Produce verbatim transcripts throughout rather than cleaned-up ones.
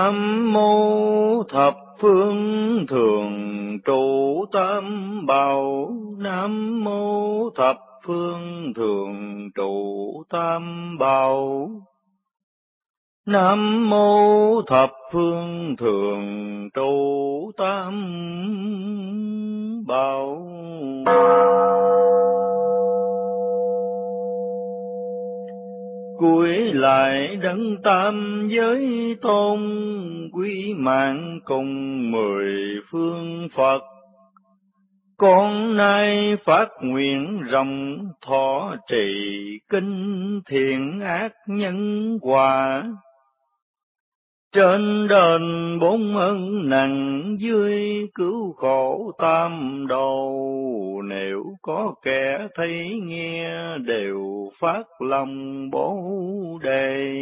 Nam mô thập phương thường trụ tam bảo. Nam mô thập phương thường trụ tam bảo. Nam mô thập phương thường trụ tam bảo. Cúi lại đấng tam giới tôn, quý mạng cùng mười phương Phật. Con nay phát nguyện rộng thọ trì kinh thiện ác nhân quả. Trên đền bốn ân nặng, dưới cứu khổ tam đồ. Nếu có kẻ thấy nghe đều phát lòng bố đề.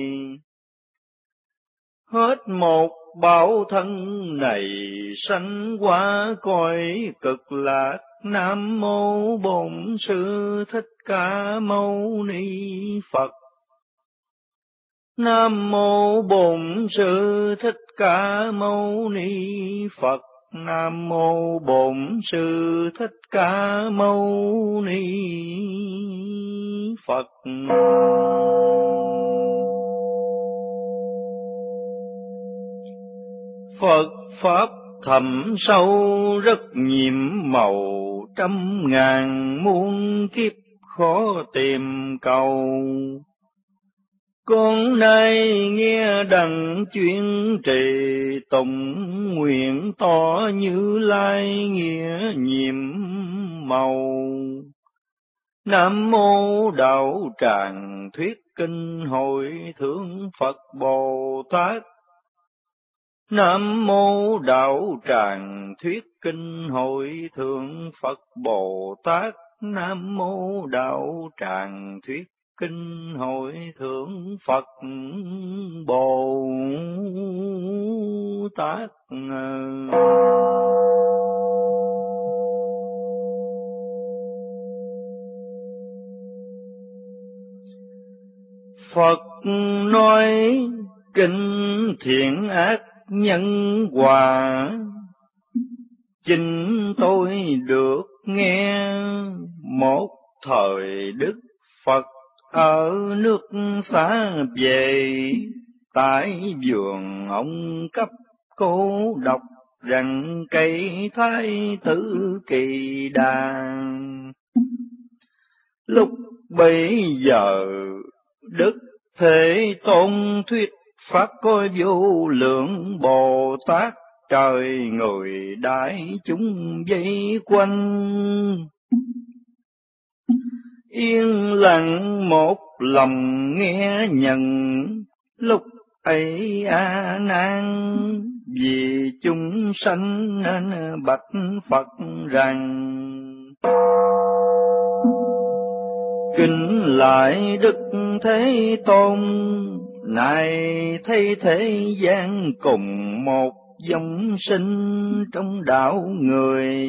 Hết một báo thân này sanh qua cõi cực lạc. Nam mô Bổn Sư Thích Ca Mâu Ni Phật. Nam mô Bổn Sư Thích Ca Mâu Ni Phật. Nam mô Bổn Sư Thích Ca Mâu Ni Phật. Phật pháp thẳm sâu rất nhiệm màu, trăm ngàn muôn kiếp khó tìm cầu. Con nay nghe đặng chuyên trì, tụng nguyện tỏ Như Lai nghĩa nhiệm màu. Nam mô Đạo Tràng Thuyết Kinh Hội Thượng Phật Bồ Tát. Nam mô Đạo Tràng Thuyết Kinh Hội Thượng Phật Bồ Tát. Nam mô Đạo Tràng Thuyết Kinh Hội Thượng Phật Bồ Tát. Phật nói kinh thiện ác nhân quả, chính tôi được nghe. Một thời Đức Phật ở nước xa về, tại vườn ông cấp cô đọc rằng cây thái tử kỳ đàn. Lúc bấy giờ Đức Thế Tôn thuyết pháp có vô lượng Bồ Tát, trời người đại chúng vây quanh. Yên lặng một lòng nghe nhận, lúc ấy A Nan vì chúng sanh nên bạch Phật rằng: Kính lại Đức Thế Tôn, này thấy thế gian cùng một dòng sinh trong đạo người.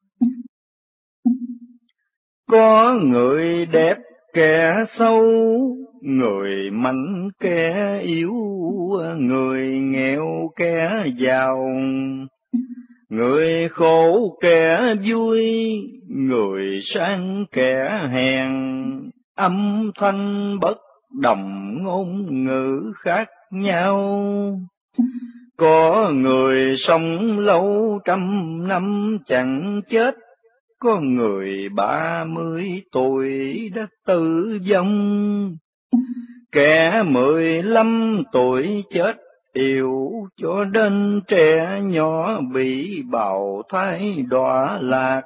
Có người đẹp kẻ xấu, người mạnh kẻ yếu, người nghèo kẻ giàu, người khổ kẻ vui, người sang kẻ hèn. Âm thanh bất đồng, ngôn ngữ khác nhau. Có người sống lâu trăm năm chẳng chết, có người ba mươi tuổi đã tử vong, kẻ mười lăm tuổi chết yếu, cho đến trẻ nhỏ bị bào thai đọa lạc.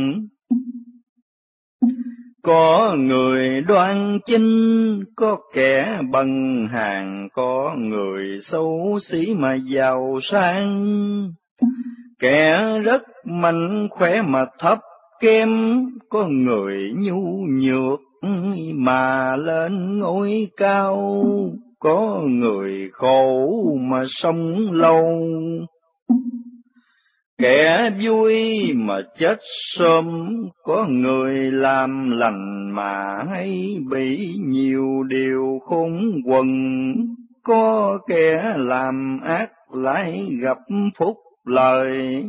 Có người đoan chinh, có kẻ bằng hàng, có người xấu xí mà giàu sang, kẻ rất mạnh khỏe mà thấp kém, có người nhu nhược mà lên ngôi cao, có người khổ mà sống lâu, kẻ vui mà chết sớm, có người làm lành mà hay bị nhiều điều khốn quần. có kẻ làm ác lại gặp phúc lợi.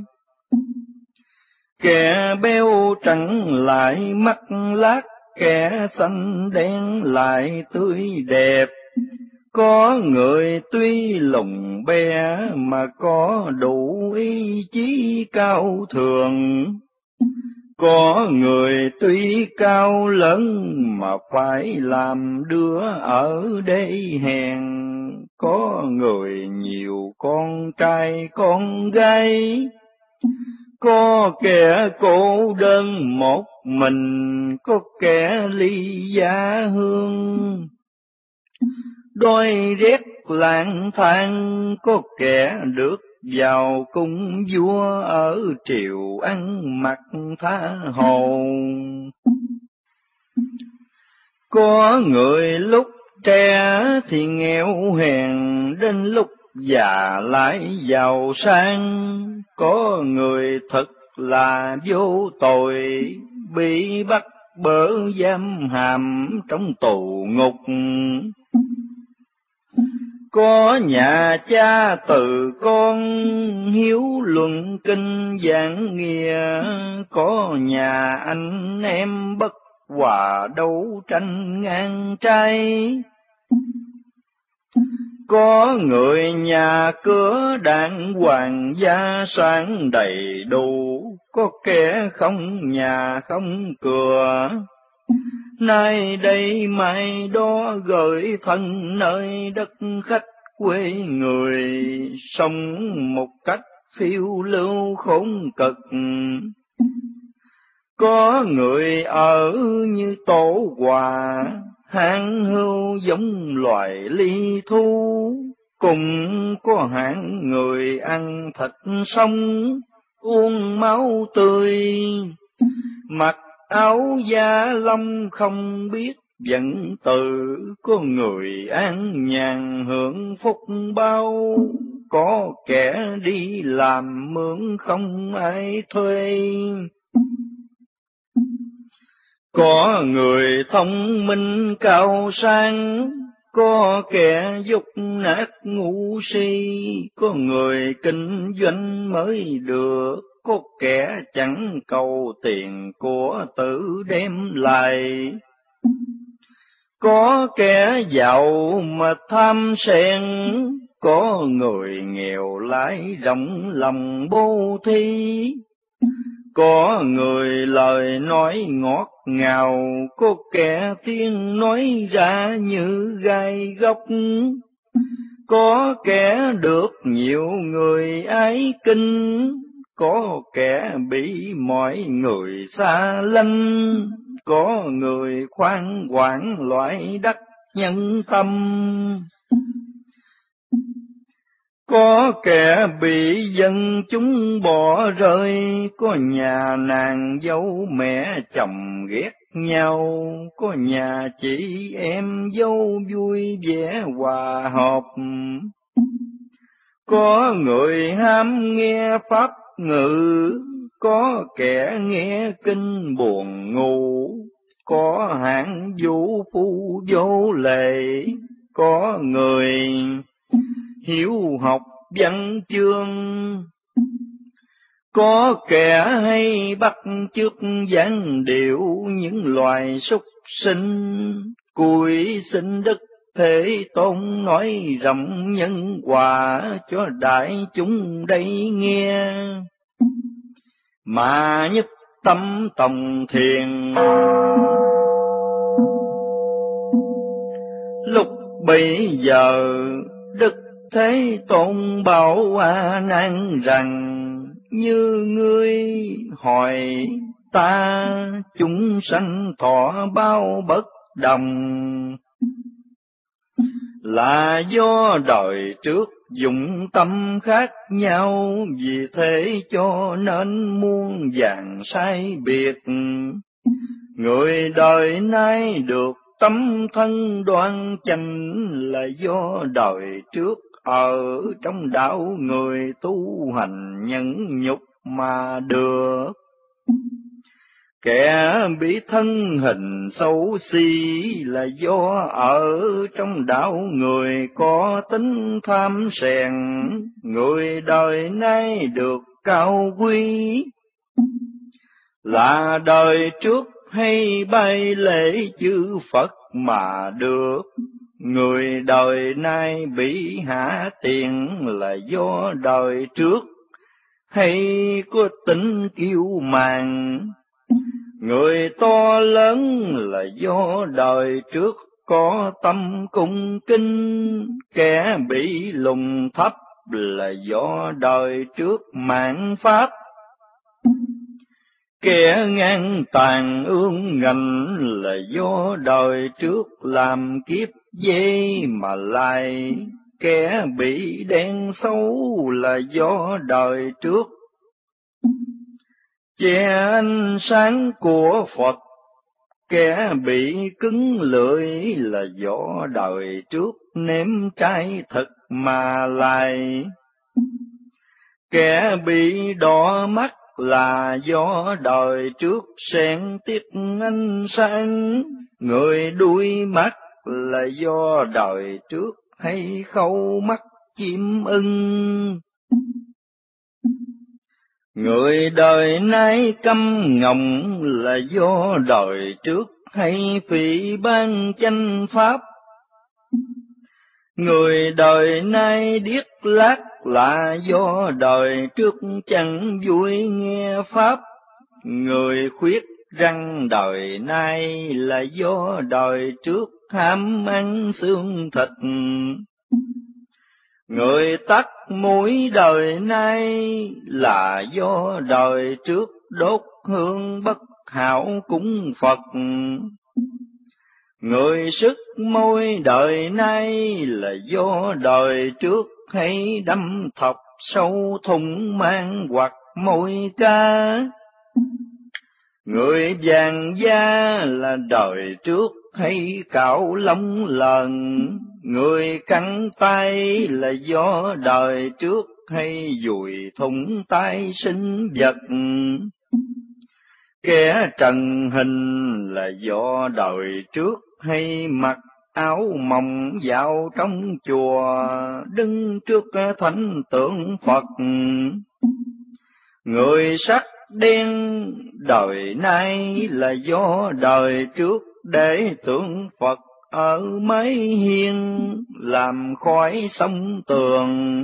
Kẻ béo trắng lại mắt lác, kẻ xanh đen lại tươi đẹp. Có người tuy lùn be mà có đủ ý chí cao thượng. Có người tuy cao lớn mà phải làm đứa ở đây hèn. Có người nhiều con trai con gái, có kẻ cô đơn một mình, có kẻ ly gia hương. Đôi rét lang thang, có kẻ được vào cung vua ở triều ăn mặc tha hồ. Có người lúc trẻ thì nghèo hèn, đến lúc già lại giàu sang. Có người thật là vô tội, bị bắt bớ giam hàm trong tù ngục. Có nhà cha từ con hiếu luận kinh giảng nghĩa, có nhà anh em bất hòa đấu tranh ngang trái. Có người nhà cửa đàng hoàng gia sản đầy đủ, có kẻ không nhà không cửa. Nay đây mai đó gửi thân nơi đất khách quê người, sống một cách phiêu lưu khốn cực. Có người ở như tổ hòa, hạng hưu giống loài ly thu. Cùng có hạng người ăn thịt sống, uống máu tươi, mặc áo da lông không biết giận từ. Có người an nhàn hưởng phúc bao, có kẻ đi làm mướn không ai thuê. Có người thông minh cao sang, có kẻ dốt nát ngu si. Có người kinh doanh mới được, có kẻ chẳng cầu tiền của tự đem lại. Có kẻ giàu mà tham sen, có người nghèo lại rộng lòng bố thí. Có người lời nói ngọt ngào, có kẻ tiếng nói ra như gai góc. Có kẻ được nhiều người ái kinh, có kẻ bị mọi người xa lánh. Có người khoan quản loại đắc nhân tâm, có kẻ bị dân chúng bỏ rơi. Có nhà nàng dâu mẹ chồng ghét nhau, có nhà chị em dâu vui vẻ hòa hợp. Có người ham nghe pháp ngữ, có kẻ nghe kinh buồn ngủ. Có hạng vũ phu vô lệ, có người hiếu học văn chương. Có kẻ hay bắt chước dáng điệu những loài súc sinh. Cùi xin Đức Thế Tôn nói rộng nhân quả cho đại chúng đây nghe. Mà nhất tâm tòng thiền, lúc bấy giờ Đức Thế Tôn bảo A Nan rằng: như ngươi hỏi ta, chúng sanh thọ bao bất đồng, là do đời trước dụng tâm khác nhau, vì thế cho nên muôn vàn sai biệt. Người đời nay được tấm thân đoan chánh, là do đời trước ở trong đạo người tu hành nhẫn nhục mà được. Kẻ bị thân hình xấu xí là do ở trong đạo người có tính tham sèn, người đời nay được cao quý là đời trước hay bay lễ chư Phật mà được. Người đời nay bị hạ tiền là do đời trước hay có tính kiêu mạn. Người to lớn là do đời trước có tâm cung kính, kẻ bị lùng thấp là do đời trước mạn pháp. Kẻ ngang tàn ương ngạnh là do đời trước làm kiếp dê mà lại. Kẻ bị đen xấu là do đời trước che ánh sáng của Phật. Kẻ bị cứng lưỡi là do đời trước nếm trái thực mà lại. Kẻ bị đỏ mắt là do đời trước xen tiếc ánh sáng. Người đuôi mắt là do đời trước hay khâu mắt chim ưng. Người đời nay câm ngọng là do đời trước hay phỉ báng chánh pháp. Người đời nay điếc lác là do đời trước chẳng vui nghe pháp. Người khuyết răng đời nay là do đời trước ham ăn xương thịt. Người tắt mũi đời nay là do đời trước đốt hương bất hảo cúng Phật. Người sức môi đời nay là do đời trước hay đâm thọc sâu thùng mang hoặc môi ca. Người vàng da là đời trước hay cạo lông lần. Người cắn tay là do đời trước hay dùi thủng tay sinh vật. Kẻ trần hình là do đời trước hay mặc áo mỏng dạo trong chùa đứng trước thánh tượng Phật. Người sắc đen đời nay là do đời trước để tượng Phật ở mái hiên làm khói sông tường.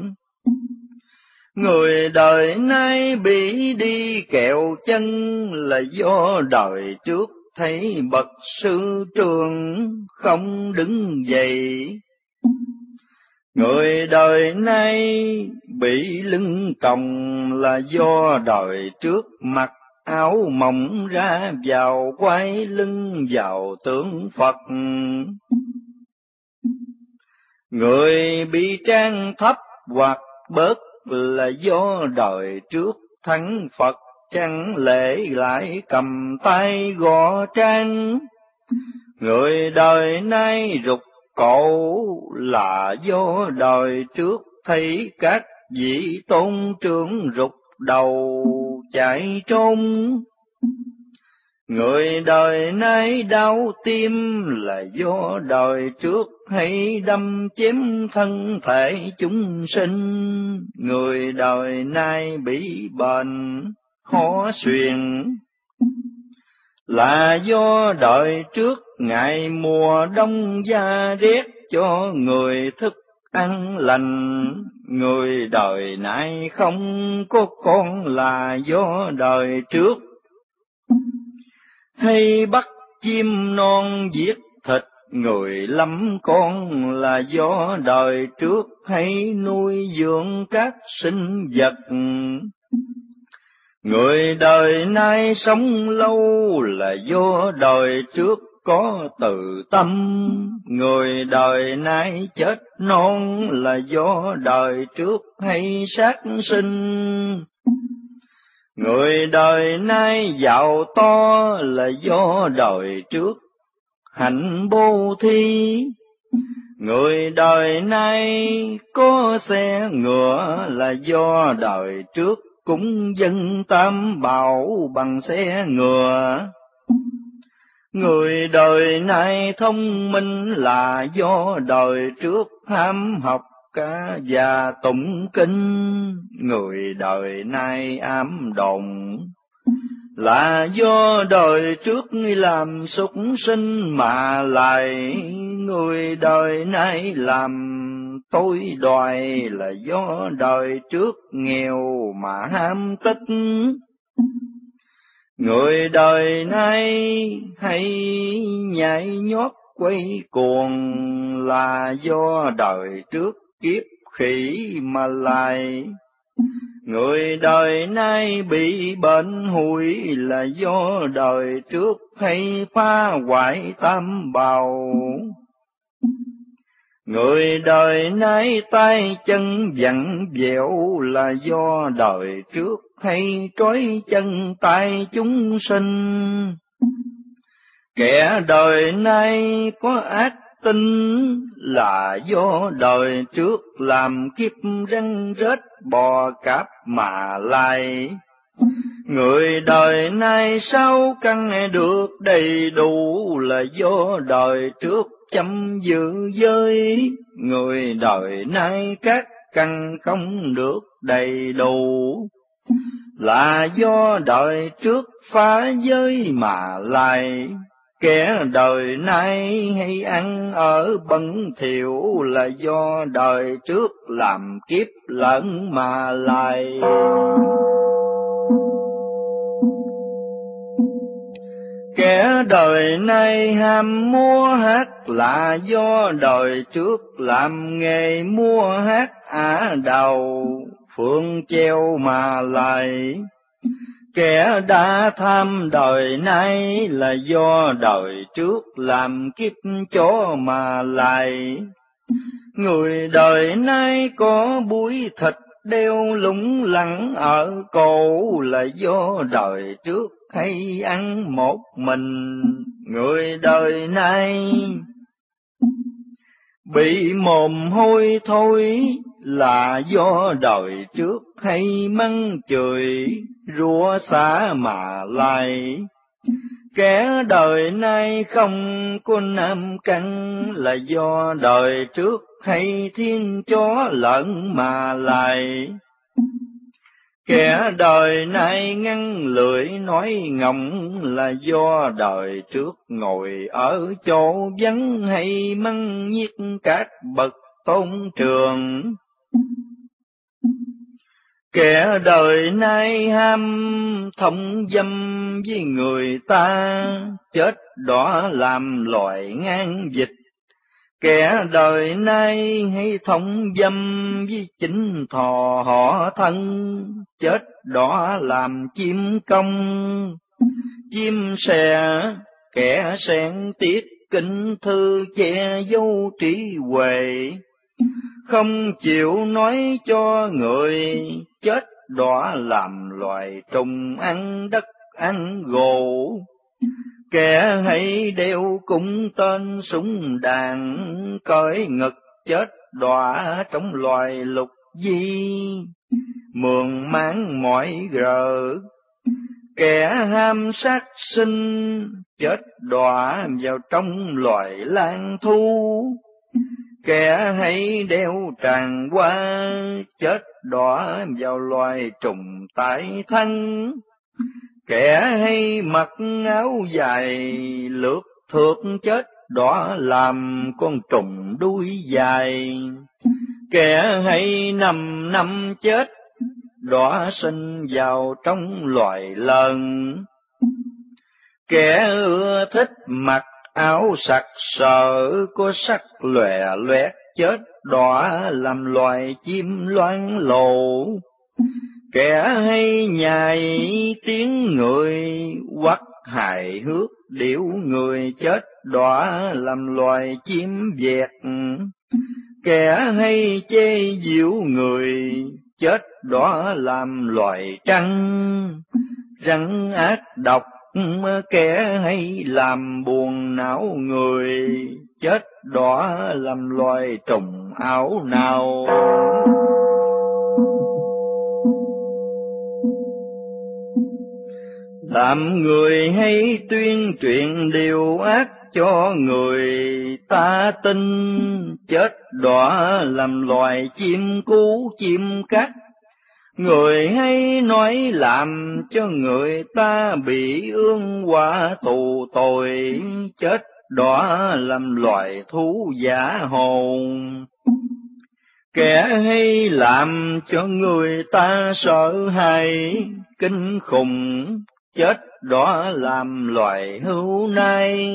Người đời nay bị đi kẹo chân là do đời trước thấy bậc sư trường không đứng dậy. Người đời nay bị lưng còng là do đời trước mặc áo mỏng ra vào quay lưng vào tượng Phật. Người bị trang thấp hoặc bớt là do đời trước thánh Phật chẳng lễ lại cầm tay gõ trang. Người đời nay rụt cổ là do đời trước thấy các vị tôn trưởng rụt đầu chạy trốn. Người đời nay đau tim là do đời trước hay đâm chém thân thể chúng sinh. Người đời nay bị bệnh ho suyễn là do đời trước ngày mùa đông da rét cho người thức ăn lành. Người đời nay không có con là do đời trước hay bắt chim non giết thịt người lắm con là do đời trước hay nuôi dưỡng các sinh vật. Người đời nay sống lâu là do đời trước có từ tâm. Người đời nay chết non là do đời trước hay sát sinh. Người đời nay giàu to là do đời trước hạnh bố thí. Người đời nay có xe ngựa là do đời trước cúng dân tam bảo bằng xe ngựa. Người đời nay thông minh là do đời trước ham học ca và tụng kinh. Người đời nay ám đồn là do đời trước làm súc sinh mà lại. Người đời nay làm tối đoài là do đời trước nghèo mà ham tích. Người đời nay hay nhảy nhót quay cuồng là do đời trước kiếp khỉ mà lại. Người đời nay bị bệnh hủi là do đời trước hay phá hoại tam bảo. Người đời nay tay chân vặn vẹo là do đời trước hay trói chân tay chúng sinh. Kẻ đời nay có ác tính là do đời trước làm kiếp rắn rết bò cạp mà lại. Người đời nay sao căn được đầy đủ là do đời trước chăm giữ giới. Người đời nay các căn không được đầy đủ là do đời trước phá giới mà lại. Kẻ đời nay hay ăn ở bẩn thỉu là do đời trước làm kiếp lẫn mà lại. Kẻ đời nay ham mua hát là do đời trước làm nghề mua hát ả đầu phượng treo mà lại. Kẻ đã tham đời nay là do đời trước làm kiếp chó mà lại. Người đời nay có búi thịt đeo lủng lẳng ở cổ là do đời trước hay ăn một mình. Người đời nay bị mồm hôi thối là do đời trước hay mắng chửi rủa xả mà lại. Kẻ đời nay không có nam căn là do đời trước hay thiên chó lợn mà lại. Kẻ đời nay ngăn lưỡi nói ngọng là do đời trước ngồi ở chỗ vắng hay mắng nhiếc các bậc tôn trường. Kẻ đời nay ham thông dâm với người ta chết đỏ làm loài ngang dịch. Kẻ đời nay hay thông dâm với chính thọ họ thân chết đỏ làm chim công. Chim sẻ kẻ sen tiết kinh thư che dấu trí huệ. Không chịu nói cho người chết đỏ làm loài trùng ăn đất ăn gỗ. Kẻ hay đeo cung tên súng đạn cởi ngực chết đọa trong loài lục di. Mường máng mỏi gờ kẻ ham sát sinh chết đọa vào trong loài lang thu. Kẻ hay đeo tràng hoa chết đọa vào loài trùng tại thân. Kẻ hay mặc áo dài lướt thượt chết đọa làm con trùng đuôi dài. Kẻ hay nằm nằm chết đọa sinh vào trong loài lợn. Kẻ ưa thích mặc áo sặc sỡ có sắc lòe loét chết đọa làm loài chim loan lổ. Kẻ hay nhai tiếng người quắc hài hước điệu người chết đọa làm loài chim vẹt. Kẻ hay chê giễu người chết đọa làm loài trăng. Rắn ác độc kẻ hay làm buồn não người chết đọa làm loài trùng ảo nào. Làm người hay tuyên truyền điều ác cho người ta tin, chết đọa làm loài chim cú chim cắt. Người hay nói làm cho người ta bị ương họa tù tội, chết đọa làm loài thú giả hồn. Kẻ hay làm cho người ta sợ hãi kinh khủng, chết đọa làm loài hưu nai.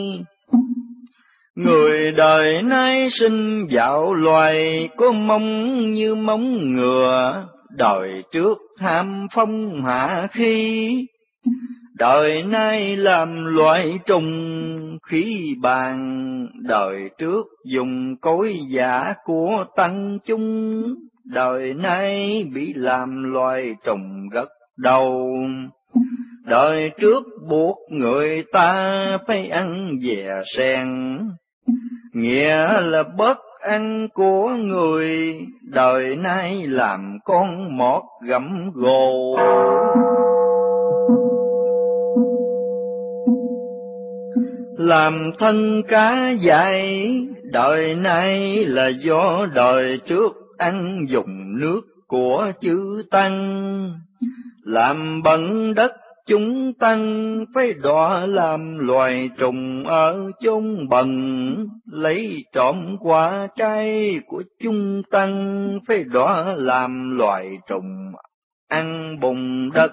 Người đời nay sinh vào loài có móng như móng ngựa, đời trước ham phong hạ khí. Đời nay làm loài trùng khí bàn, đời trước dùng cối giả của tăng chúng. Đời nay bị làm loài trùng gật đầu, đời trước buộc người ta phải ăn dè sen, nghĩa là bớt ăn của người. Đời nay làm con mọt gặm gồ, làm thân cá dại. Đời nay là do đời trước ăn dùng nước của chư tăng, làm bẩn đất chúng tăng phải đọa làm loài trùng ở chốn bần. Lấy trộm quả trái của chúng tăng phải đọa làm loài trùng ăn bùn đất.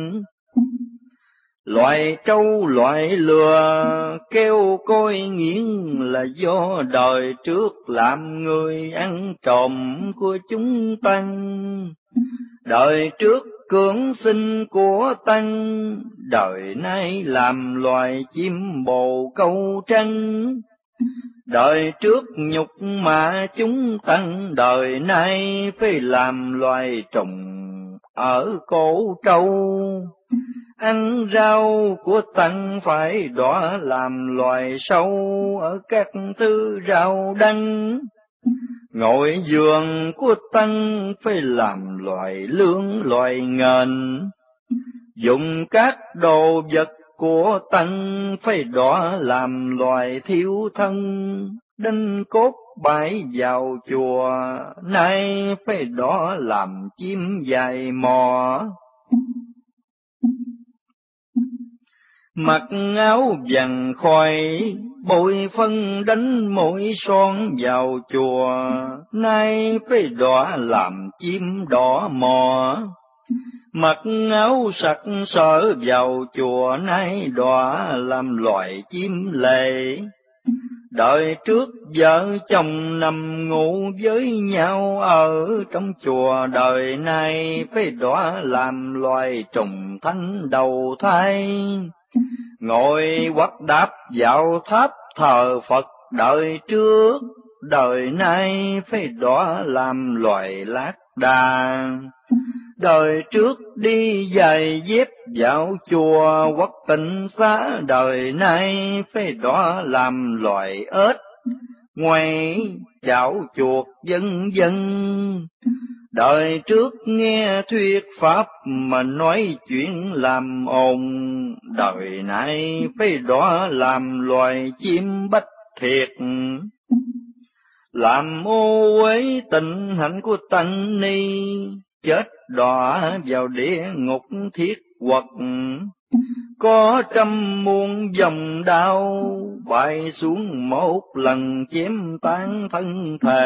Loài trâu loài lừa kêu coi nghiến là do đời trước làm người ăn trộm của chúng tăng. Đời trước cưỡng sinh của tăng, đời nay làm loài chim bồ câu tranh. Đời trước nhục mà chúng tăng, đời nay phải làm loài trùng ở cổ trâu. Ăn rau của tăng phải đọa làm loài sâu ở các thứ rau đắng. Ngồi giường của tăng phải làm loài lương loài ngền. Dùng các đồ vật của tăng phải đọa làm loài thiếu thân. Đinh cốt bãi vào chùa nay phải đọa làm chim dài mò. Mặc áo vàng khoai bôi phân đánh mũi son vào chùa nay phải đọa làm chim đỏ mò. Mặc áo sặc sỡ vào chùa nay đọa làm loài chim lệ. Đời trước vợ chồng nằm ngủ với nhau ở trong chùa, đời nay phải đọa làm loài trùng thanh đầu thai. Ngồi hoặc đáp vào tháp thờ Phật đời trước, đời nay phải đọa làm loài lác đà. Đời trước đi giày dép vào chùa hoặc tịnh xá, đời nay phải đọa làm loài ếch ngoại chảo chuột vân vân. Đời trước nghe thuyết pháp mà nói chuyện làm ồn, đời nay phải đọa làm loài chim bách thiệt. Làm ô uế tịnh hạnh của tăng ni, chết đọa vào địa ngục thiết quật. Có trăm muôn dòng đau bay xuống một lần chém tan thân thể.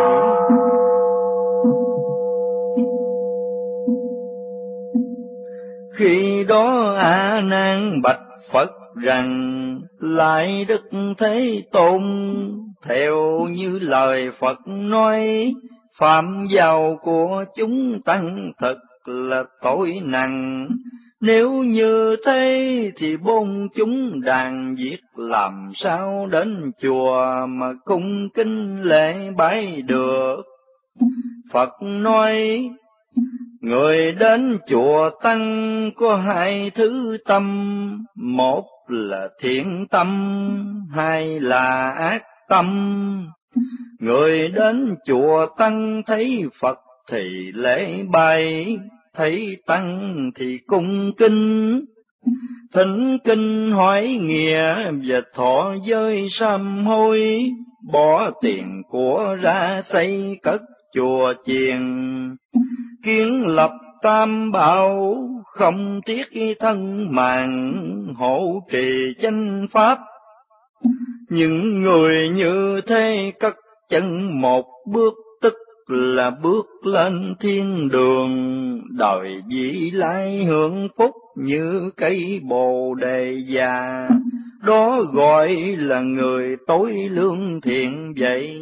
Khi đó A Nan bạch Phật rằng: lại Đức Thế Tôn, theo như lời Phật nói, phạm vào của chúng tăng thật là tội nặng. Nếu như thế thì bôn chúng đàn diệt làm sao đến chùa mà cung kính lễ bái được. Phật nói: người đến chùa tăng có hai thứ tâm, một là thiện tâm, hai là ác tâm. Người đến chùa tăng thấy Phật thì lễ bái, thấy tăng thì cung kính. Thỉnh kinh hỏi nghĩa và thọ giới sám hối, bỏ tiền của ra xây cất chùa chiền, kiến lập tam bảo không tiếc thân mạng, hộ trì chánh pháp. Những người như thế cất chân một bước tức là bước lên thiên đường, đời vị lai hưởng phúc như cây bồ đề già, đó gọi là người tối lương thiện vậy.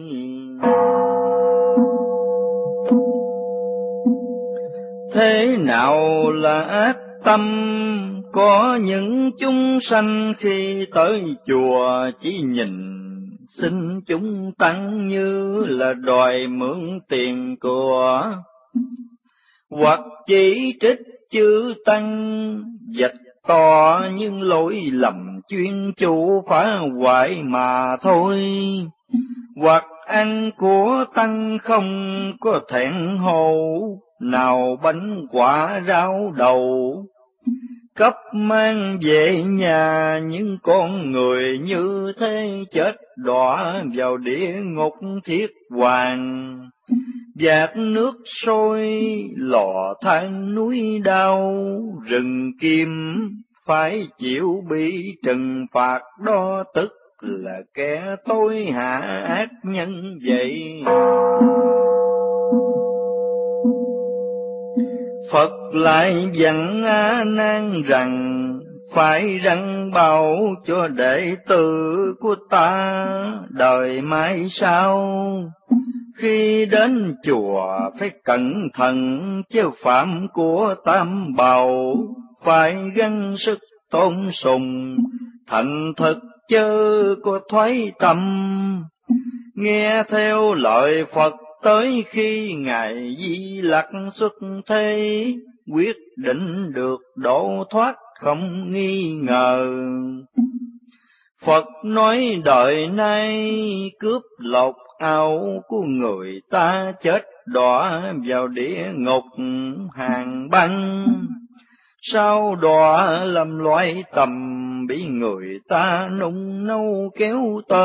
Thế nào là ác tâm? Có những chúng sanh khi tới chùa chỉ nhìn xin chúng tăng như là đòi mượn tiền của, hoặc chỉ trích chư tăng vạch to nhưng lỗi lầm chuyên chủ phá hoại mà thôi, hoặc ăn của tăng không có thẹn hồ, nào bánh quả rau đầu cấp mang về nhà. Những con người như thế chết đọa vào địa ngục thiết hoàng, vạc nước sôi lò than núi đau, rừng kim phải chịu bị trừng phạt, đó tức là kẻ tối hạ ác nhân vậy. Phật lại dặn A Nan rằng phải răng bảo cho đệ tử của ta đời mai sau, khi đến chùa phải cẩn thận chớ phạm của tam bảo, phải gắng sức tôn sùng thành thực chớ có thoái tâm, nghe theo lời Phật tới khi Ngài Di Lặc xuất thế, quyết định được độ thoát không nghi ngờ. Phật nói đời nay cướp lộc áo của người ta, chết đọa vào địa ngục hàng băng, sau đọa làm loại tầm bị người ta nung nấu kéo tơ.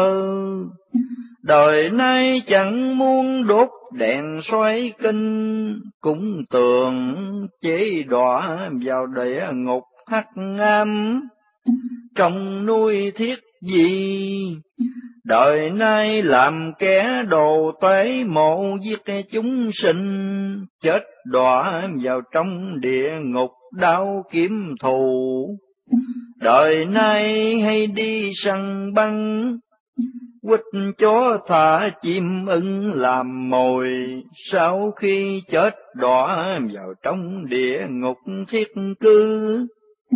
Đời nay chẳng muốn đốt đèn xoay kinh, cũng tưởng chế đọa vào địa ngục hắc ám trong nuôi thiết gì. Đời nay làm kẻ đồ tế mộ giết chúng sinh, chết đọa vào trong địa ngục đao kiếm thù. Đời nay hay đi săn bắn, quýt chó thả chim ưng làm mồi, sau khi chết đọa vào trong địa ngục thiết cư.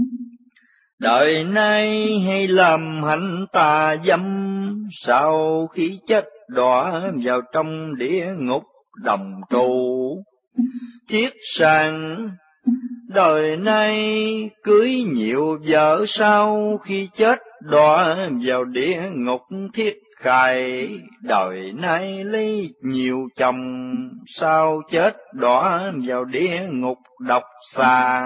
Đời nay hay làm hạnh tà dâm, sau khi chết đọa vào trong địa ngục đồng trụ thiết sàng. Đời nay cưới nhiều vợ, sau khi chết đọa vào địa ngục thiết khai. Đời nay lấy nhiều chồng, sau chết đọa vào địa ngục độc xà.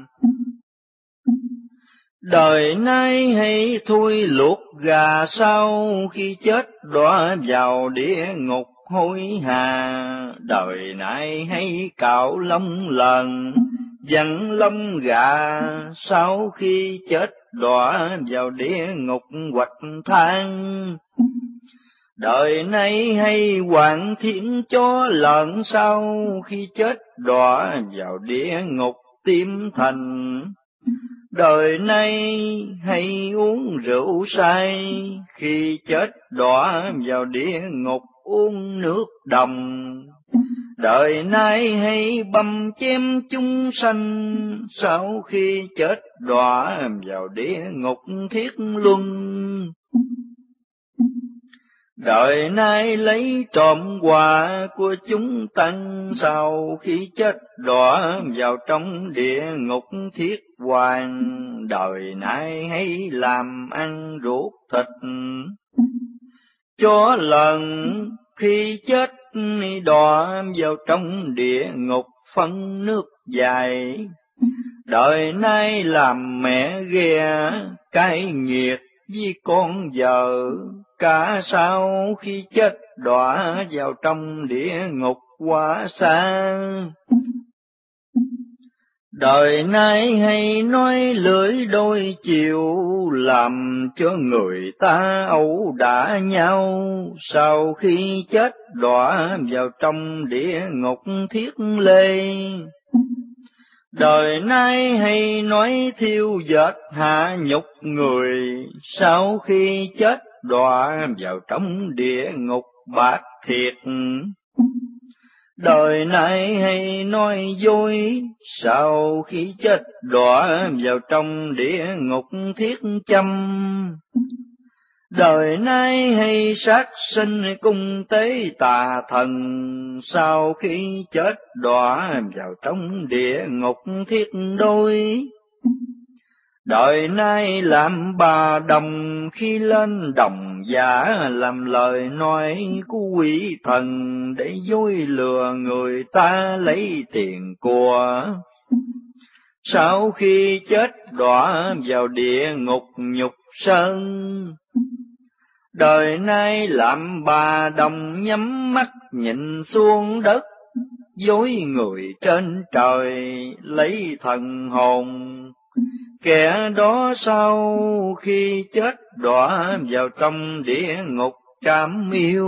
Đời nay hay thui luộc gà, sau khi chết đọa vào địa ngục hối hà. Đời nay hay cạo lông lần, dặn lông gà, sau khi chết đọa vào địa ngục hoạch than. Đời nay hay hoạn thiên chó lợn, sau khi chết đọa vào địa ngục tim thành. Đời nay hay uống rượu say, khi chết đọa vào địa ngục uống nước đồng. Đời nay hay băm chém chúng sanh, sau khi chết đọa vào địa ngục thiết luân. Đời nay lấy trộm quà của chúng tăng, sau khi chết đọa vào trong địa ngục thiết hoàng. Đời nay hay làm ăn ruột thịt chó lần, khi chết đọa vào trong địa ngục phân nước dài. Đời nay làm mẹ ghe cay nghiệt với con vợ, cả sau khi chết đọa vào trong địa ngục quá xa. Đời nay hay nói lưỡi đôi chiều, làm cho người ta ẩu đả nhau, sau khi chết đọa vào trong địa ngục thiết lê. Đời nay hay nói thiêu dệt hạ nhục người, sau khi chết đọa vào trong địa ngục bát thiệt. Đời nay hay nói dối, sau khi chết đọa vào trong địa ngục thiết châm. Đời nay hay sát sinh cung tế tà thần, sau khi chết đọa vào trong địa ngục thiết đôi. Đời nay làm bà đồng, khi lên đồng giả làm lời nói của quỷ thần, để dối lừa người ta lấy tiền của. Sau khi chết đọa vào địa ngục nhục sơn. Đời nay làm bà đồng nhắm mắt nhìn xuống đất, dối người trên trời lấy thần hồn. Kẻ đó sau khi chết đọa vào trong địa ngục trảm yêu.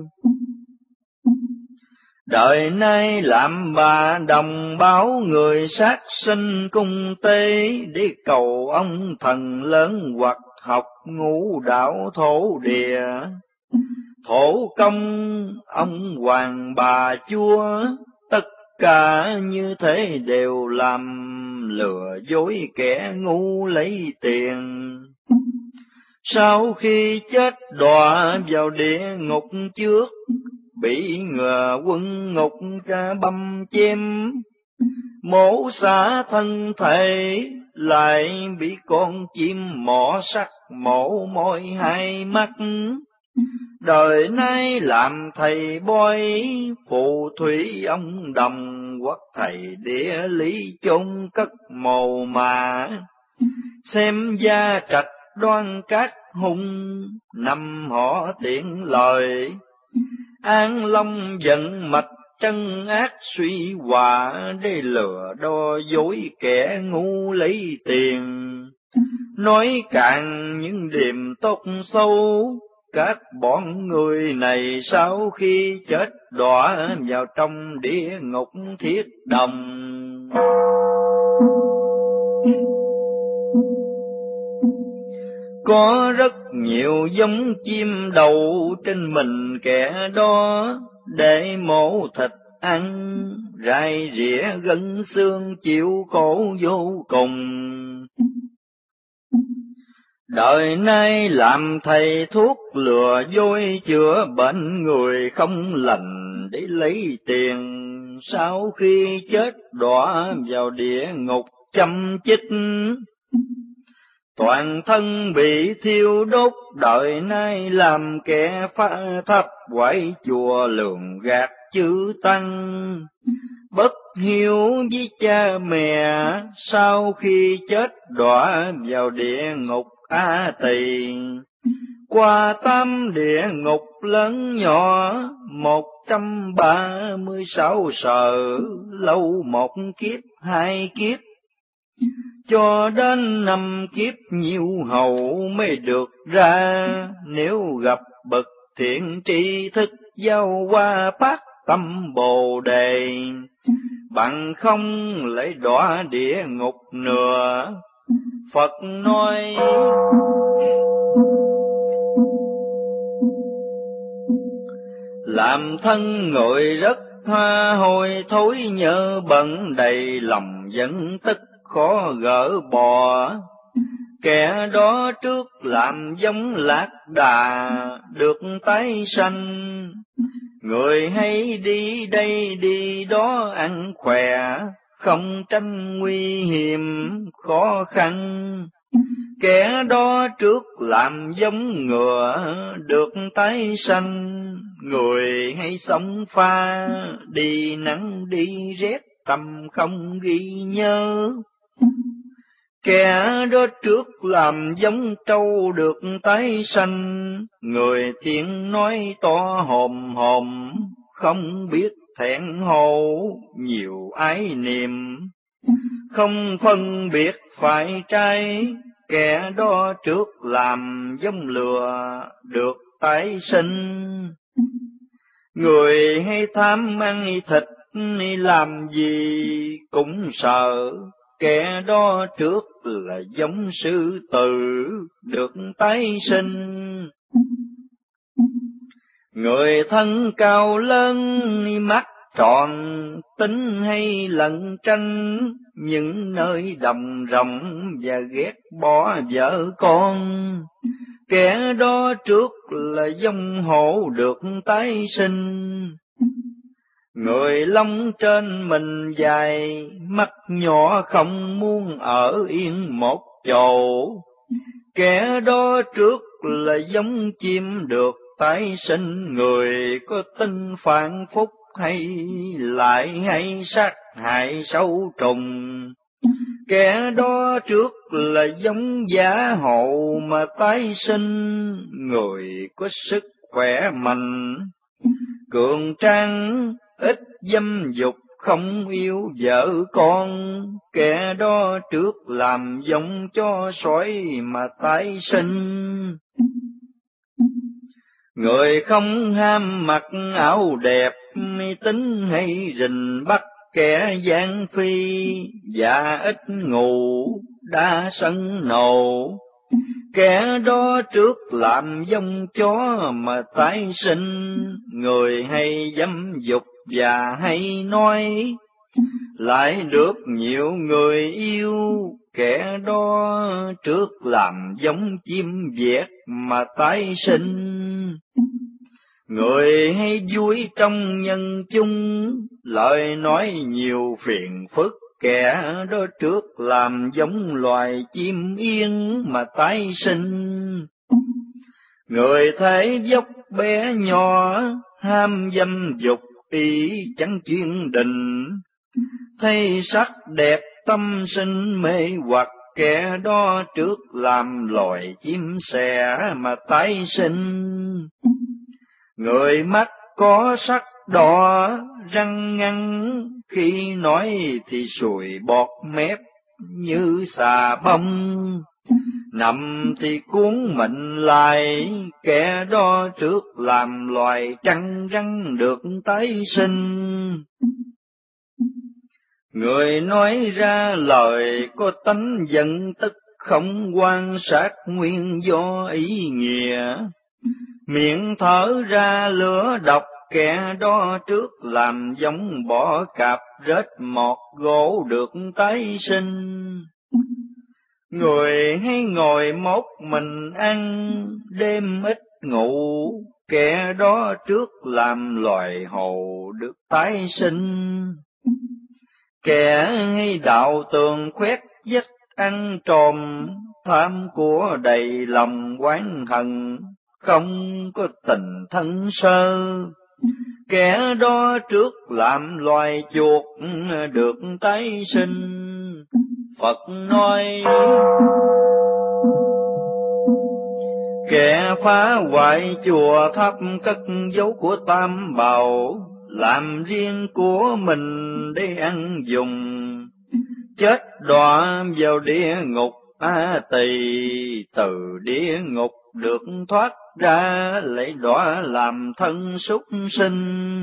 Đời nay làm bà đồng báo người sát sinh cung tế, để cầu ông thần lớn hoặc học ngũ đạo thổ địa. Thổ công ông hoàng bà chúa, tất cả như thế đều làm lừa dối kẻ ngu lấy tiền. Sau khi chết đọa vào địa ngục trước, bị ngờ quân ngục ca băm chém. Mổ xả thân thể, lại bị con chim mỏ sắt mổ môi hai mắt. Đời nay làm thầy bói, phù thủy ông đồng, hoặc thầy địa lý chôn cất mồ mả. Xem gia trạch đoan cát hung, năm họ tiện lời. An long giận mạch chân ác suy hòa, để lừa đo dối kẻ ngu lấy tiền. Nói càng những điềm tốt sâu, các bọn người này sau khi chết đọa vào trong địa ngục thiết đồng. Có rất nhiều giống chim đầu trên mình kẻ đó, để mổ thịt ăn, rải rỉa gân xương chịu khổ vô cùng. Đời nay làm thầy thuốc lừa dối chữa bệnh người không lành, để lấy tiền, sau khi chết đọa vào địa ngục châm chích. Toàn thân bị thiêu đốt, đời nay làm kẻ phá tháp quậy chùa lường gạt chữ tăng. Bất hiếu với cha mẹ, sau khi chết đọa vào địa ngục A Tỳ. Qua tám địa ngục lớn nhỏ, một trăm ba mươi sáu sở, lâu một kiếp hai kiếp, cho đến năm kiếp nhiều hậu mới được ra. Nếu gặp bậc thiện tri thức, giao qua phát tâm Bồ Đề, bằng không lấy đọa địa ngục nữa. Phật nói làm thân người rất tha hôi thối, nhớ bận đầy lòng vẫn tức khó gỡ bỏ. Kẻ đó trước làm giống lạc đà, được tái sanh. Người hay đi đây đi đó ăn khỏe, không tránh nguy hiểm khó khăn. Kẻ đó trước làm giống ngựa, được tái sanh. Người hay sống pha, đi nắng đi rét tâm không ghi nhớ. Kẻ đó trước làm giống trâu được tái sanh, người tiếng nói to hòm hòm, không biết thẹn hô nhiều ái niệm, không phân biệt phải trái. Kẻ đó trước làm giống lừa được tái sinh, người hay tham ăn thịt làm gì cũng sợ. Kẻ đó trước là giống sư tử được tái sinh, người thân cao lớn mắt tròn tính hay lẩn tranh, những nơi đồng rộng và ghét bỏ vợ con. Kẻ đó trước là giống hổ được tái sinh, người lông trên mình dài, mắt nhỏ không muốn ở yên một chỗ. Kẻ đó trước là giống chim được tái sinh, người có tin phản phúc hay lại hay sát hại sâu trùng. Kẻ đó trước là giống giả hậu mà tái sinh, người có sức khỏe mạnh, cường tráng, ít dâm dục, không yêu vợ con. Kẻ đó trước làm giống cho sói mà tái sinh, người không ham mặc áo đẹp, tính hay rình bắt. Kẻ gian phi và ít ngủ, đa sân nộ. Kẻ đó trước làm giống chó mà tái sinh, người hay dâm dục và hay nói, lại được nhiều người yêu. Kẻ đó trước làm giống chim vẹt mà tái sinh, người hay vui trong nhân chung, lời nói nhiều phiền phức. Kẻ đó trước làm giống loài chim yên mà tái sinh, người thể dốc bé nhỏ, ham dâm dục ý chẳng chuyên định, thấy sắc đẹp tâm sinh mê hoặc. Kẻ đó trước làm loài chim sẻ mà tái sinh, người mắt có sắc đỏ, răng ngắn, khi nói thì sùi bọt mép như xà bông, nằm thì cuốn mình lại. Kẻ đó trước làm loài trăng răng được tái sinh, người nói ra lời có tánh giận tức, không quan sát nguyên do ý nghĩa, miệng thở ra lửa độc. Kẻ đó trước làm giống bọ cạp, rết mọt gỗ được tái sinh, người hay ngồi một mình ăn, đêm ít ngủ. Kẻ đó trước làm loài hồ được tái sinh, kẻ hay đạo tường khoét vách ăn trộm, tham của đầy lòng oán hận, không có tình thân sơ. Kẻ đó trước làm loài chuột được tái sinh. Phật nói kẻ phá hoại chùa tháp, cất dấu của tam bảo, làm riêng của mình để ăn dùng, chết đọa vào địa ngục A Tỳ. Từ địa ngục được thoát ra, lại đọa làm thân súc sinh,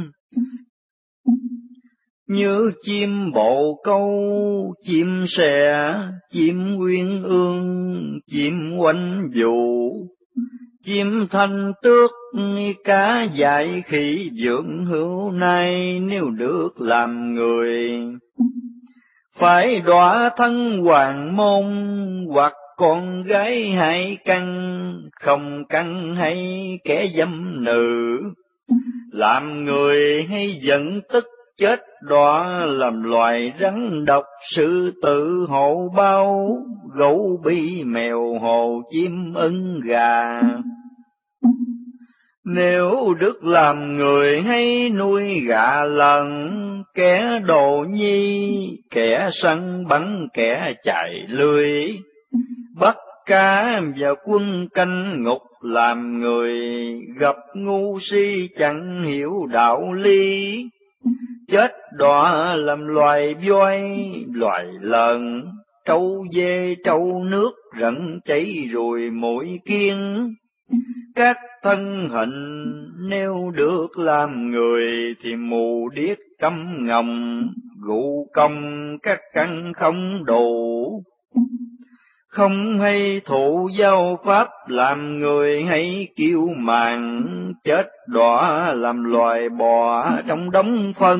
như chim bồ câu, chim sẻ, chim uyên ương, chim oanh vụ, chim thanh tước, cá dại khỉ dưỡng hữu nay. Nếu được làm người, phải đọa thân hoàng môn, hoặc con gái hai căn, không căn hay kẻ dâm nữ. Làm người hay giận tức, chết đọa làm loài rắn độc, sư tử hổ bao, gấu bi mèo hồ chim ưng gà. Nếu đức làm người hay nuôi gà lần, kẻ đồ nhi, kẻ săn bắn, kẻ chạy lưới, bắt cá vào quân canh ngục làm người, gặp ngu si chẳng hiểu đạo lý. Chết đọa làm loài voi, loài lợn, trâu dê, trâu nước, rận cháy ruồi mũi kiến. Các thân hình nếu được làm người, thì mù điếc câm ngầm, gụ công các căn không đủ. Không hay thụ giáo pháp làm người, hay kiêu mạn, chết đọa làm loài bò trong đống phân.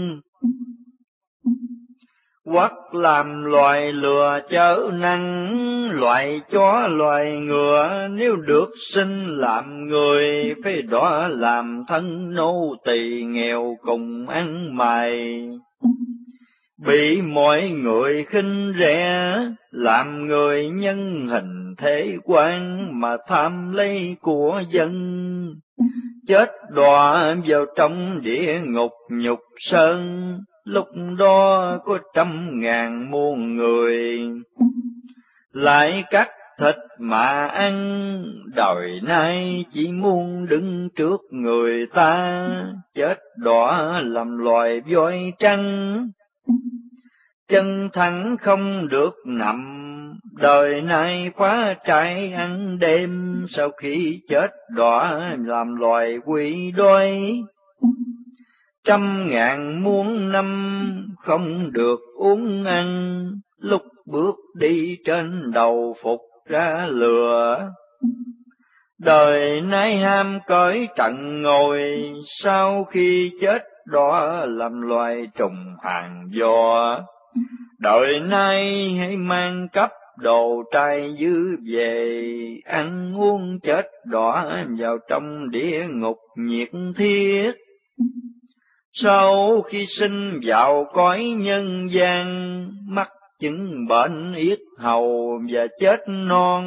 Hoặc làm loài lừa chớ năng, loài chó loài ngựa, nếu được sinh làm người, phải đọa làm thân nô tỳ nghèo cùng ăn mày. Bị mọi người khinh rẻ, làm người nhân hình thế quan, mà tham lấy của dân. Chết đọa vào trong địa ngục nhục sơn, lúc đó có trăm ngàn muôn người. Lại cắt thịt mà ăn, đời nay chỉ muốn đứng trước người ta. Chết đọa làm loài voi trắng, chân thẳng không được nằm, đời nay phá trại ăn đêm. Sau khi chết đọa làm loài quỷ đói, trăm ngàn muôn năm không được uống ăn. Lúc bước đi trên đầu phục ra lửa, đời nay ham cõi trần ngồi. Sau khi chết đọa làm loài trùng hàng giò, đời nay hãy mang cấp đồ trai dư về, ăn uống chết đọa vào trong địa ngục nhiệt thiết. Sau khi sinh vào cõi nhân gian, mắc chứng bệnh yết hầu và chết non.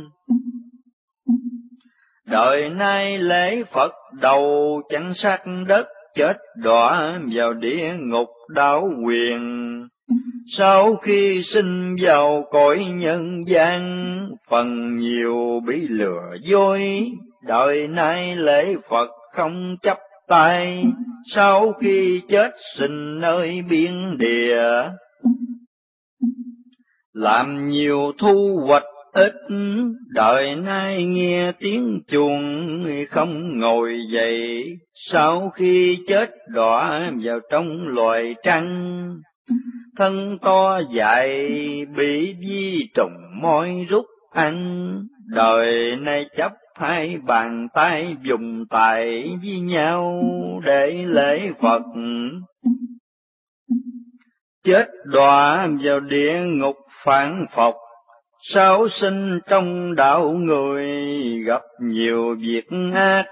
Đời nay lễ Phật đầu chẳng sát đất, chết đọa vào địa ngục đảo quyền. Sau khi sinh vào cõi nhân gian, phần nhiều bị lừa dối. Đời nay lễ Phật không chấp tay, sau khi chết sinh nơi biên địa. Làm nhiều thu hoạch ít, đời nay nghe tiếng chuông không ngồi dậy. Sau khi chết đọa vào trong loài trăng, thân to dài bị vi trùng môi rút ăn. Đời nay chấp hai bàn tay dùng tài với nhau để lễ Phật. Chết đọa vào địa ngục phản phộc, sau sinh trong đạo người gặp nhiều việc ác.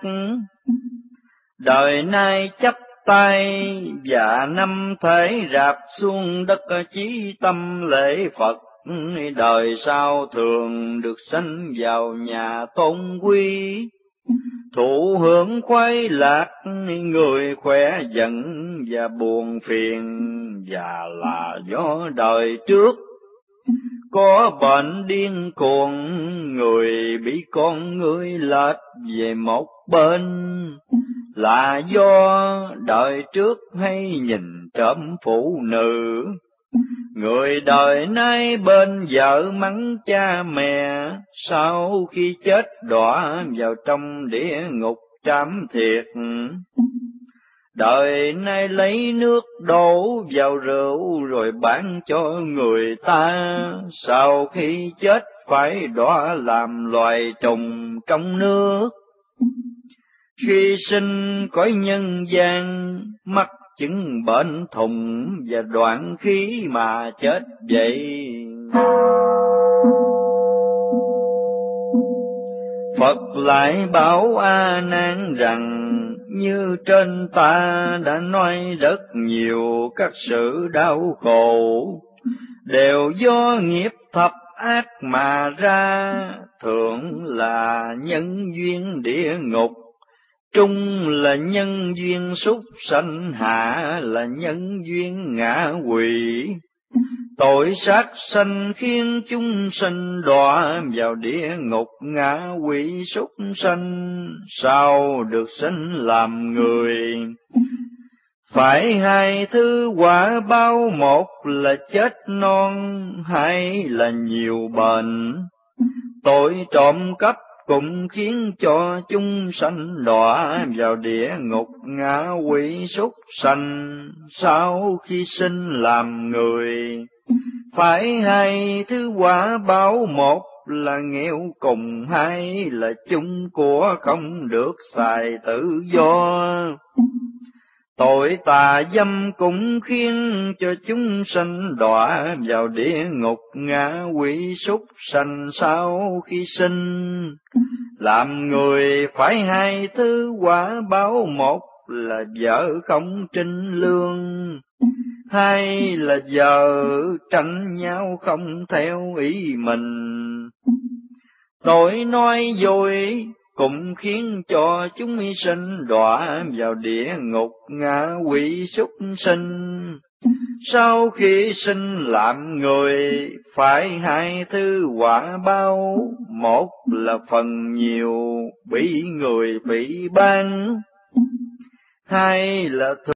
Đời nay chấp tay và năm thể rạp xuống đất chí tâm lễ Phật. Đời sau thường được sanh vào nhà tôn quý, thụ hưởng khoái lạc, người khỏe giận và buồn phiền. Và là do đời trước có bệnh điên cuồng, người bị con người lệch về một bên. Là do đời trước hay nhìn trộm phụ nữ, người đời nay bên vợ mắng cha mẹ. Sau khi chết đọa vào trong địa ngục trảm thiệt. Đời nay lấy nước đổ vào rượu rồi bán cho người ta. Sau khi chết phải đọa làm loài trùng trong nước. Khi sinh cõi nhân gian, mắc chứng bệnh thùng và đoạn khí mà chết vậy. Phật lại bảo A Nan rằng, như trên ta đã nói rất nhiều các sự đau khổ, đều do nghiệp thập ác mà ra, thường là nhân duyên địa ngục. trung là nhân duyên súc sanh, hạ là nhân duyên ngạ quỷ. Tội sát sanh khiến chúng sinh đọa vào địa ngục, ngạ quỷ súc sanh sao được sinh làm người. Phải hai thứ quả báo, một là chết non, hai là nhiều bệnh. Tội trộm cắp cũng khiến cho chúng sanh đọa vào địa ngục, ngạ quỷ súc sanh sau khi sinh làm người. Phải hai thứ quả báo, một là nghèo cùng, hai là chung của không được xài tự do. Tội tà dâm cũng khiến cho chúng sanh đọa vào địa ngục, ngạ quỷ súc sanh sau khi sinh làm người. Phải hai thứ quả báo, một là vợ không trinh lương, hai là vợ tranh nhau không theo ý mình. Tội nói dối cũng khiến cho chúng sinh đọa vào địa ngục, ngạ quỷ súc sinh sau khi sinh làm người. Phải hai thứ quả báo, một là phần nhiều bị người bị ban, hai là